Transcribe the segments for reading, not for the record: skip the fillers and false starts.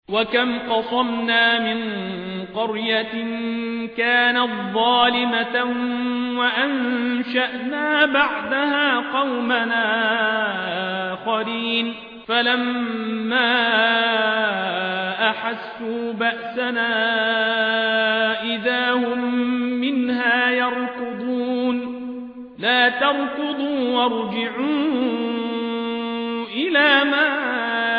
وكم قصمنا من قرية كانت ظالمة وأنشأنا بعدها قومنا آخرين فلما أحسوا بأسنا إذا هم منها يركضون لا تركضوا وارجعوا إلى ما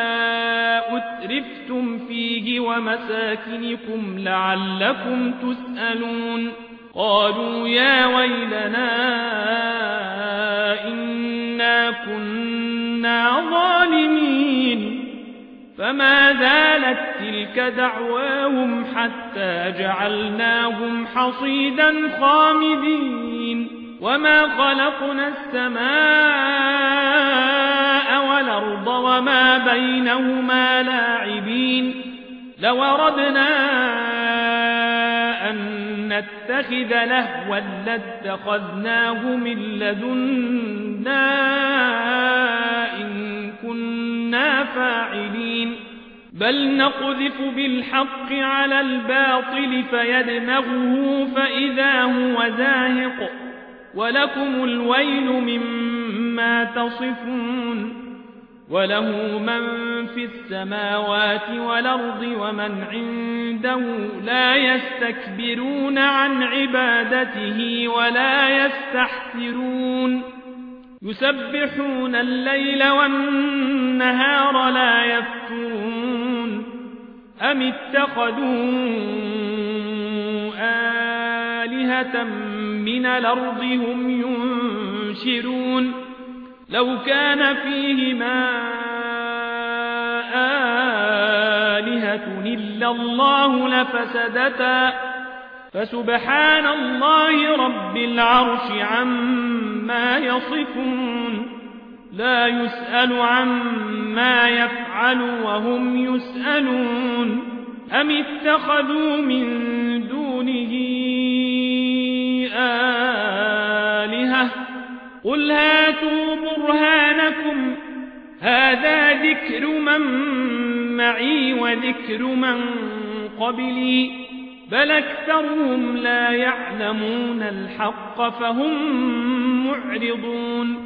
أترفتم فيه ومساكنكم لعلكم تسألون قالوا يا ويلنا إنا كنا ظالمين فما زالت تلك دعواهم حتى جعلناهم حصيدا خامدين وما خلقنا السماء والأرض وما بينهما لاعبين لو أردنا أن نتخذ لهوا لاتخذناه من لدنا إن كنا فاعلين بل نقذف بالحق على الباطل فيدمغه فإذا هو زاهق ولكم الويل مما تصفون وله من في السماوات والأرض ومن عنده لا يستكبرون عن عبادته ولا يستحسرون يسبحون الليل والنهار لا يفترون أم اتخذوا آلهة من الأرض هم ينشرون لو كان فيهما آلهة إلا الله لفسدتا فسبحان الله رب العرش عما يصفون لا يسأل عما يفعل وهم يسألون أم اتخذوا من دونه آلهة قل هاتوا برهانكم هذا ذكر من معي وذكر من قبلي بل أكثرهم لا يعلمون الحق فهم معرضون